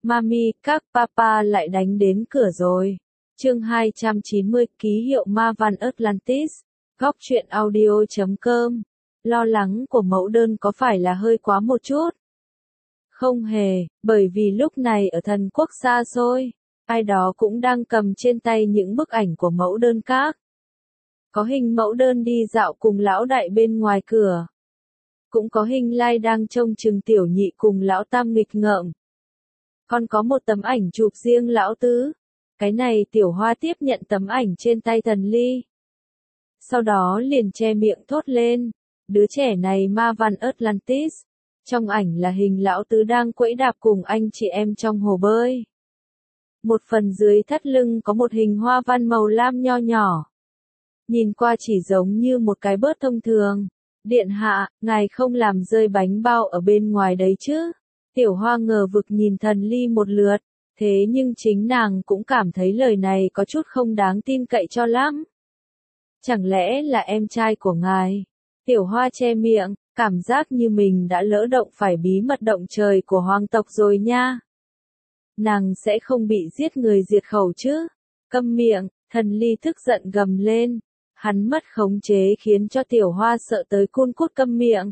Mami, các papa lại đánh đến cửa rồi. Chương 290, ký hiệu ma văn Atlantis. Góc truyện audio.com. Lo lắng của mẫu đơn có phải là hơi quá một chút? Không hề, bởi vì lúc này ở thần quốc xa xôi, ai đó cũng đang cầm trên tay những bức ảnh của mẫu đơn các. Có hình mẫu đơn đi dạo cùng lão đại bên ngoài cửa. Cũng có hình Lai đang trông chừng tiểu nhị cùng lão tam nghịch ngợm. Còn có một tấm ảnh chụp riêng lão tứ. Cái này tiểu hoa tiếp nhận tấm ảnh trên tay Thần Ly. Sau đó liền che miệng thốt lên. Đứa trẻ này ma văn Atlantis. Trong ảnh là hình lão tứ đang quẫy đạp cùng anh chị em trong hồ bơi. Một phần dưới thắt lưng có một hình hoa văn màu lam nho nhỏ. Nhìn qua chỉ giống như một cái bớt thông thường. Điện hạ, ngài không làm rơi bánh bao ở bên ngoài đấy chứ? Tiểu hoa ngờ vực nhìn Thần Ly một lượt. Thế nhưng chính nàng cũng cảm thấy lời này có chút không đáng tin cậy cho lắm. Chẳng lẽ là em trai của ngài? Tiểu hoa che miệng, cảm giác như mình đã lỡ động phải bí mật động trời của hoàng tộc rồi nha. Nàng sẽ không bị giết người diệt khẩu chứ? Câm miệng, Thần Ly tức giận gầm lên. Hắn mất khống chế khiến cho tiểu hoa sợ tới cun cút câm miệng.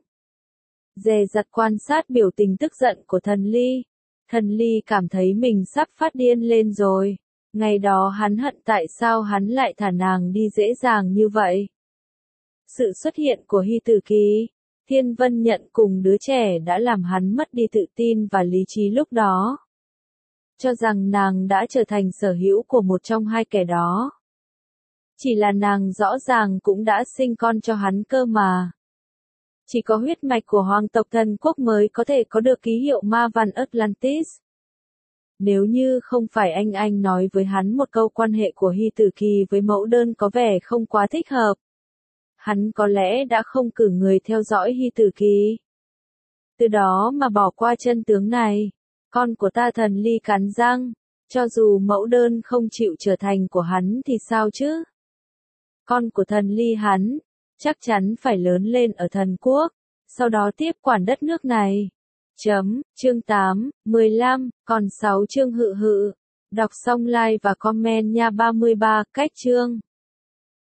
Dè dặt quan sát biểu tình tức giận của Thần Ly. Thần Ly cảm thấy mình sắp phát điên lên rồi. Ngày đó hắn hận tại sao hắn lại thả nàng đi dễ dàng như vậy. Sự xuất hiện của Hy Tử Kỳ, Thiên Vân Nhận cùng đứa trẻ đã làm hắn mất đi tự tin và lý trí lúc đó. Cho rằng nàng đã trở thành sở hữu của một trong hai kẻ đó. Chỉ là nàng rõ ràng cũng đã sinh con cho hắn cơ mà. Chỉ có huyết mạch của hoàng tộc thần quốc mới có thể có được ký hiệu ma văn Atlantis. Nếu như không phải anh nói với hắn một câu quan hệ của Hy Tử Kỳ với mẫu đơn có vẻ không quá thích hợp. Hắn có lẽ đã không cử người theo dõi Hy Tử Kỳ. Từ đó mà bỏ qua chân tướng này. Con của ta Thần Ly cắn răng. Cho dù mẫu đơn không chịu trở thành của hắn thì sao chứ? Con của Thần Ly hắn, chắc chắn phải lớn lên ở thần quốc, sau đó tiếp quản đất nước này. Chương 8, 15, còn 6 chương hự hự. Đọc xong like và comment nha 33, cách chương.